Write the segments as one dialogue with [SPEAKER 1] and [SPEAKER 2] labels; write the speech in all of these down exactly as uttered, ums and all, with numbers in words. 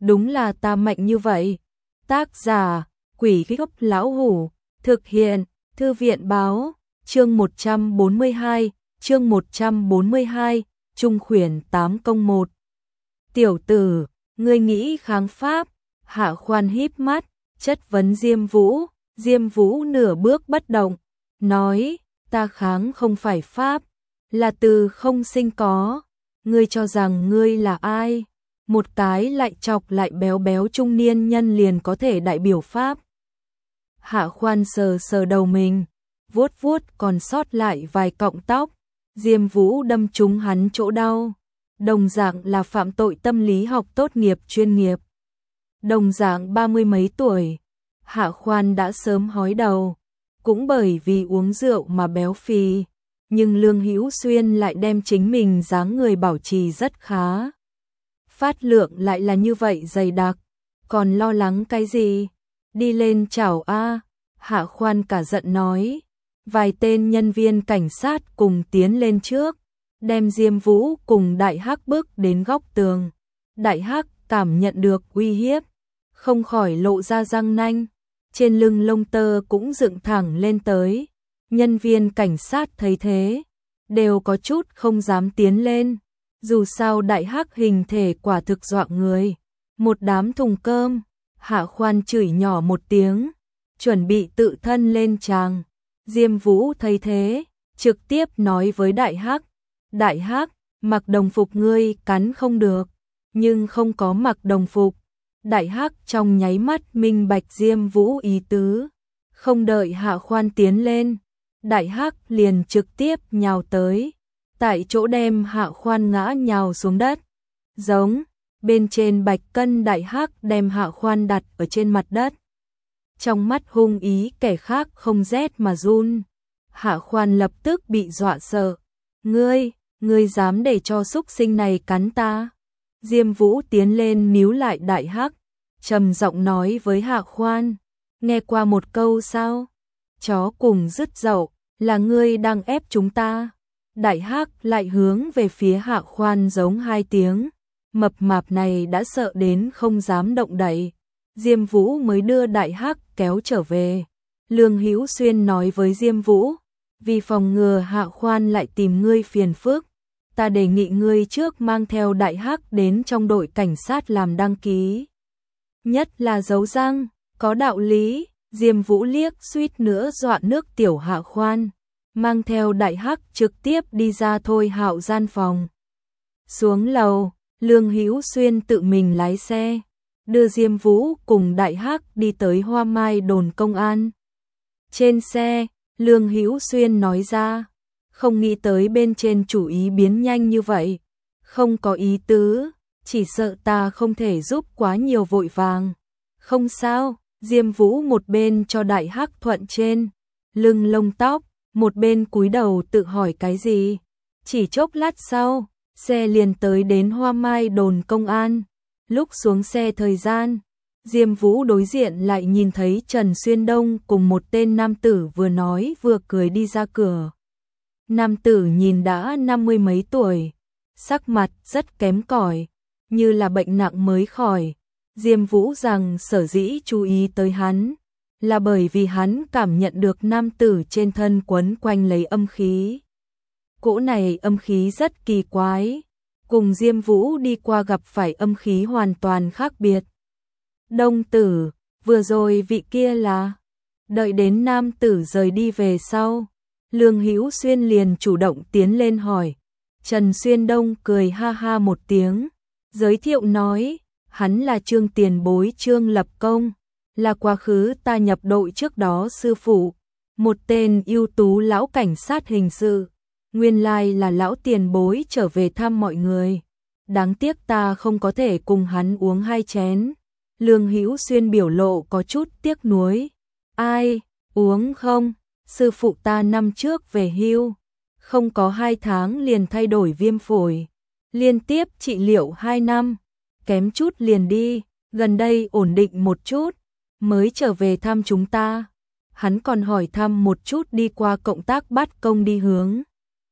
[SPEAKER 1] đúng là ta mạnh như vậy. Tác giả, Quỷ Gốc Lão Hủ, thực hiện, Thư viện Báo, chương một trăm bốn mươi hai, chương một trăm bốn mươi hai, Trung khuyển tám công một. Tiểu tử, ngươi nghĩ kháng Pháp? Hạ Khoan híp mắt, chất vấn Diêm Vũ. Diêm Vũ nửa bước bất động, nói, ta kháng không phải Pháp, là từ không sinh có. Ngươi cho rằng ngươi là ai? Một cái lại chọc lại béo béo trung niên nhân liền có thể đại biểu Pháp. Hạ Khoan sờ sờ đầu mình, vuốt vuốt còn sót lại vài cọng tóc. Diêm Vũ đâm trúng hắn chỗ đau. Đồng dạng là phạm tội tâm lý học tốt nghiệp chuyên nghiệp. Đồng dạng ba mươi mấy tuổi. Hạ Khoan đã sớm hói đầu, cũng bởi vì uống rượu mà béo phì, nhưng Lương Hữu Xuyên lại đem chính mình dáng người bảo trì rất khá. Phát lượng lại là như vậy dày đặc, còn lo lắng cái gì? Đi lên chào a. Hạ Khoan cả giận nói. Vài tên nhân viên cảnh sát cùng tiến lên trước, đem Diêm Vũ cùng Đại Hắc bước đến góc tường. Đại Hắc cảm nhận được uy hiếp, không khỏi lộ ra răng nanh, trên lưng lông tơ cũng dựng thẳng lên tới. Nhân viên cảnh sát thấy thế, đều có chút không dám tiến lên, dù sao Đại Hắc hình thể quả thực dọa người. Một đám thùng cơm. Hạ Khoan chửi nhỏ một tiếng, chuẩn bị tự thân lên tràng. Diêm Vũ thấy thế, trực tiếp nói với Đại Hắc, Đại Hắc, mặc đồng phục ngươi cắn không được, nhưng không có mặc đồng phục. Đại Hắc trong nháy mắt minh bạch Diêm Vũ ý tứ, không đợi Hạ Khoan tiến lên, Đại Hắc liền trực tiếp nhào tới, tại chỗ đem Hạ Khoan ngã nhào xuống đất. Giống, bên trên bạch cân Đại Hắc đem Hạ Khoan đặt ở trên mặt đất. Trong mắt hung ý kẻ khác không rét mà run. Hạ Khoan lập tức bị dọa sợ. Ngươi, ngươi dám để cho súc sinh này cắn ta? Diêm Vũ tiến lên níu lại Đại Hắc, trầm giọng nói với Hạ Khoan, nghe qua một câu sao? Chó cùng dứt dậu, là ngươi đang ép chúng ta. Đại Hắc lại hướng về phía Hạ Khoan giống hai tiếng. Mập mạp này đã sợ đến không dám động đậy. Diêm Vũ mới đưa Đại Hắc kéo trở về. Lương Hữu Xuyên nói với Diêm Vũ, vì phòng ngừa Hạ Khoan lại tìm ngươi phiền phức, ta đề nghị ngươi trước mang theo Đại Hắc đến trong đội cảnh sát làm đăng ký. Nhất là giấu răng, có đạo lý. Diêm Vũ liếc suýt nữa dọa nước tiểu Hạ Khoan, mang theo Đại Hắc trực tiếp đi ra Thôi Hạo gian phòng. Xuống lầu, Lương Hữu Xuyên tự mình lái xe, đưa Diêm Vũ cùng Đại Hắc đi tới Hoa Mai đồn công an. Trên xe, Lương Hữu Xuyên nói ra, không nghĩ tới bên trên chủ ý biến nhanh như vậy, không có ý tứ, chỉ sợ ta không thể giúp quá nhiều vội vàng. Không sao, Diêm Vũ một bên cho Đại Hắc thuận trên lưng lông tóc, một bên cúi đầu tự hỏi cái gì. Chỉ chốc lát sau, xe liền tới đến Hoa Mai đồn công an. Lúc xuống xe thời gian, Diêm Vũ đối diện lại nhìn thấy Trần Xuyên Đông cùng một tên nam tử vừa nói vừa cười đi ra cửa. Nam tử nhìn đã năm mươi mấy tuổi, sắc mặt rất kém cỏi, như là bệnh nặng mới khỏi. Diêm Vũ rằng sở dĩ chú ý tới hắn, là bởi vì hắn cảm nhận được nam tử trên thân quấn quanh lấy âm khí. Cỗ này âm khí rất kỳ quái, cùng Diêm Vũ đi qua gặp phải âm khí hoàn toàn khác biệt. Đông tử, vừa rồi vị kia là... Đợi đến nam tử rời đi về sau, Lương Hữu Xuyên liền chủ động tiến lên hỏi. Trần Xuyên Đông cười ha ha một tiếng, giới thiệu nói, hắn là Trương tiền bối Trương Lập Công, là quá khứ ta nhập đội trước đó sư phụ, một tên ưu tú lão cảnh sát hình sự. Nguyên lai là lão tiền bối trở về thăm mọi người. Đáng tiếc ta không có thể cùng hắn uống hai chén. Lương Hữu Xuyên biểu lộ có chút tiếc nuối. Ai, uống không? Sư phụ ta năm trước về hưu, không có hai tháng liền thay đổi viêm phổi, liên tiếp trị liệu hai năm, kém chút liền đi, gần đây ổn định một chút, mới trở về thăm chúng ta. Hắn còn hỏi thăm một chút đi qua cộng tác Bát Công đi hướng.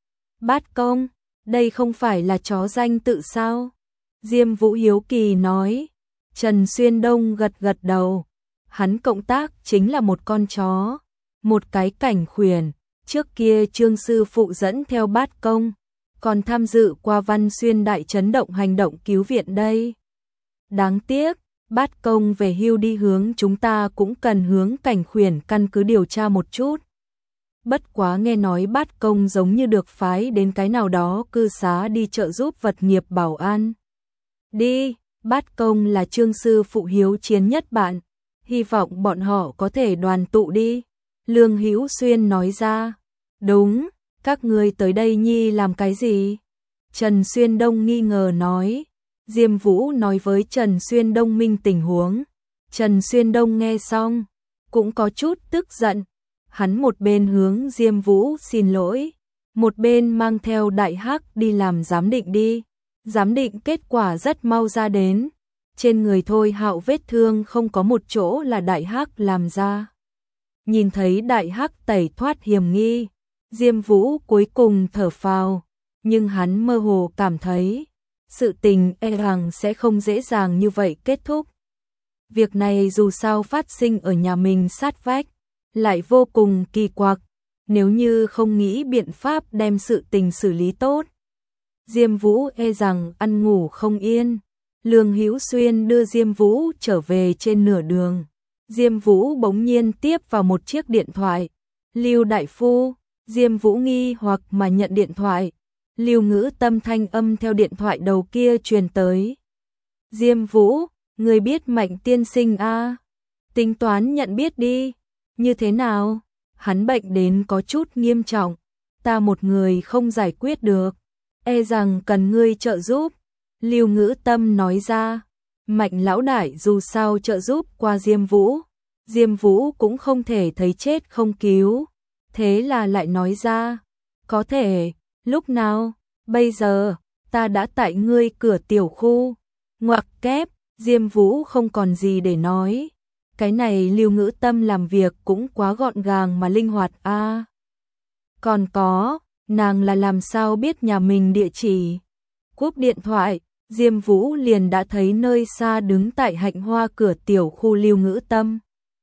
[SPEAKER 1] Bát Công, đây không phải là chó danh tự sao? Diêm Vũ hiếu kỳ nói. Trần Xuyên Đông gật gật đầu. Hắn cộng tác chính là một con chó, một cái cảnh khuyển. Trước kia Trương sư phụ dẫn theo Bát Công, còn tham dự qua Văn Xuyên đại chấn động hành động cứu viện đây. Đáng tiếc, Bát Công về hưu đi hướng chúng ta cũng cần hướng cảnh khuyển căn cứ điều tra một chút. Bất quá nghe nói Bát Công giống như được phái đến cái nào đó cư xá đi trợ giúp vật nghiệp bảo an. Đi, Bát Công là Trương sư phụ hiếu chiến nhất bạn, hy vọng bọn họ có thể đoàn tụ đi. Lương Hữu Xuyên nói ra. Đúng, các ngươi tới đây nhi làm cái gì? Trần Xuyên Đông nghi ngờ nói. Diêm Vũ nói với Trần Xuyên Đông minh tình huống. Trần Xuyên Đông nghe xong, cũng có chút tức giận. Hắn một bên hướng Diêm Vũ xin lỗi, một bên mang theo Đại Hắc đi làm giám định đi. Giám định kết quả rất mau ra đến. Trên người Thôi Hạo vết thương không có một chỗ là Đại Hắc làm ra. Nhìn thấy Đại Hắc tẩy thoát hiểm nghi, Diêm Vũ cuối cùng thở phào, nhưng hắn mơ hồ cảm thấy sự tình e rằng sẽ không dễ dàng như vậy kết thúc. Việc này dù sao phát sinh ở nhà mình sát vách, lại vô cùng kỳ quặc, nếu như không nghĩ biện pháp đem sự tình xử lý tốt. Diêm Vũ e rằng ăn ngủ không yên. Lương Hữu Xuyên đưa Diêm Vũ trở về trên nửa đường. Diêm Vũ bỗng nhiên tiếp vào một chiếc điện thoại. Lưu đại phu, Diêm Vũ nghi hoặc mà nhận điện thoại. Lưu Ngữ Tâm thanh âm theo điện thoại đầu kia truyền tới. Diêm Vũ, người biết Mạnh tiên sinh a? À? Tính toán nhận biết đi. Như thế nào? Hắn bệnh đến có chút nghiêm trọng, ta một người không giải quyết được, e rằng cần ngươi trợ giúp. Lưu Ngữ Tâm nói ra. Mạnh lão đại dù sao trợ giúp qua Diêm Vũ, Diêm Vũ cũng không thể thấy chết không cứu, thế là lại nói ra, có thể, lúc nào? Bây giờ, ta đã tại ngươi cửa tiểu khu. Ngoặc kép, Diêm Vũ không còn gì để nói. Cái này Lưu Ngữ Tâm làm việc cũng quá gọn gàng mà linh hoạt a. À, còn có, nàng là làm sao biết nhà mình địa chỉ? Cúp điện thoại, Diêm Vũ liền đã thấy nơi xa đứng tại hạnh hoa cửa tiểu khu Lưu Ngữ Tâm.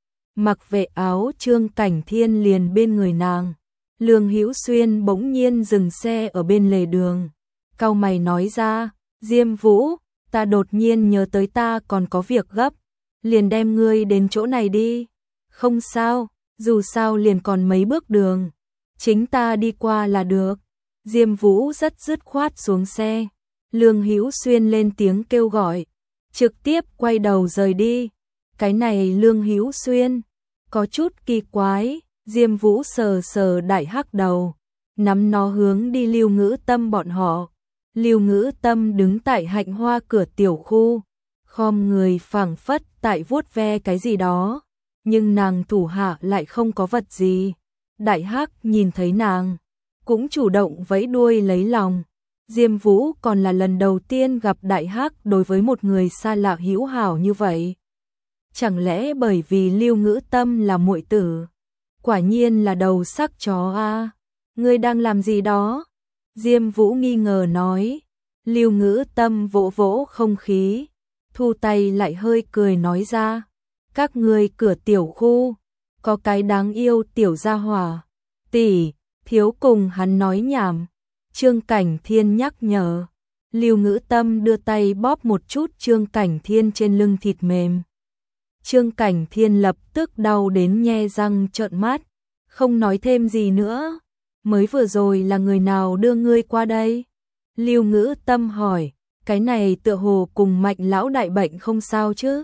[SPEAKER 1] Mặc vệ áo Trương Cảnh Thiên liền bên người nàng. Lương Hữu Xuyên bỗng nhiên dừng xe ở bên lề đường. Cau mày nói ra, Diêm Vũ, ta đột nhiên nhớ tới ta còn có việc gấp, liền đem ngươi đến chỗ này đi. Không sao, dù sao liền còn mấy bước đường, chính ta đi qua là được. Diêm Vũ rất dứt khoát xuống xe. Lương Hữu Xuyên lên tiếng kêu gọi, trực tiếp quay đầu rời đi. Cái này Lương Hữu Xuyên có chút kỳ quái. Diêm Vũ sờ sờ Đại Hắc đầu, nắm nó hướng đi Lưu Ngữ Tâm bọn họ. Lưu Ngữ Tâm đứng tại hạnh hoa cửa tiểu khu, khom người phảng phất tại vuốt ve cái gì đó, nhưng nàng thủ hạ lại không có vật gì. Đại Hắc nhìn thấy nàng, cũng chủ động vẫy đuôi lấy lòng. Diêm Vũ còn là lần đầu tiên gặp Đại Hắc đối với một người xa lạ hữu hảo như vậy. Chẳng lẽ bởi vì Lưu Ngữ Tâm là muội tử? Quả nhiên là đầu sắc chó a. À. Ngươi đang làm gì đó? Diêm Vũ nghi ngờ nói. Lưu Ngữ Tâm vỗ vỗ không khí, thu tay lại hơi cười nói ra, các ngươi cửa tiểu khu có cái đáng yêu tiểu gia hỏa, tỷ, thiếu cùng hắn nói nhảm. Trương Cảnh Thiên nhắc nhở. Lưu Ngữ Tâm đưa tay bóp một chút Trương Cảnh Thiên trên lưng thịt mềm. Trương Cảnh Thiên lập tức đau đến nhe răng trợn mắt, không nói thêm gì nữa. Mới vừa rồi là người nào đưa ngươi qua đây? Lưu Ngữ Tâm hỏi, cái này tựa hồ cùng Mạnh lão đại bệnh không sao chứ?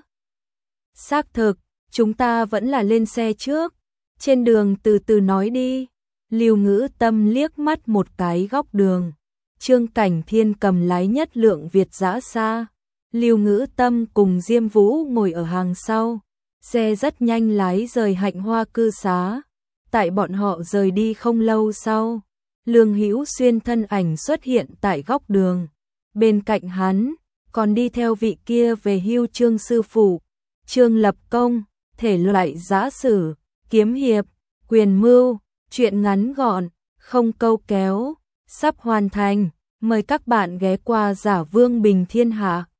[SPEAKER 1] Xác thực, chúng ta vẫn là lên xe trước, trên đường từ từ nói đi. Lưu Ngữ Tâm liếc mắt một cái góc đường. Trương Cảnh Thiên cầm lái nhất lượng Việt dã xa. Lưu Ngữ Tâm cùng Diêm Vũ ngồi ở hàng sau. Xe rất nhanh lái rời hạnh hoa cư xá. Tại bọn họ rời đi không lâu sau, Lương Hữu Xuyên thân ảnh xuất hiện tại góc đường. Bên cạnh hắn, còn đi theo vị kia về hưu Trương sư phụ. Trương lập công, thể loại giã sử, kiếm hiệp, quyền mưu, chuyện ngắn gọn, không câu kéo, sắp hoàn thành. Mời các bạn ghé qua Giả Vương Bình Thiên Hạ.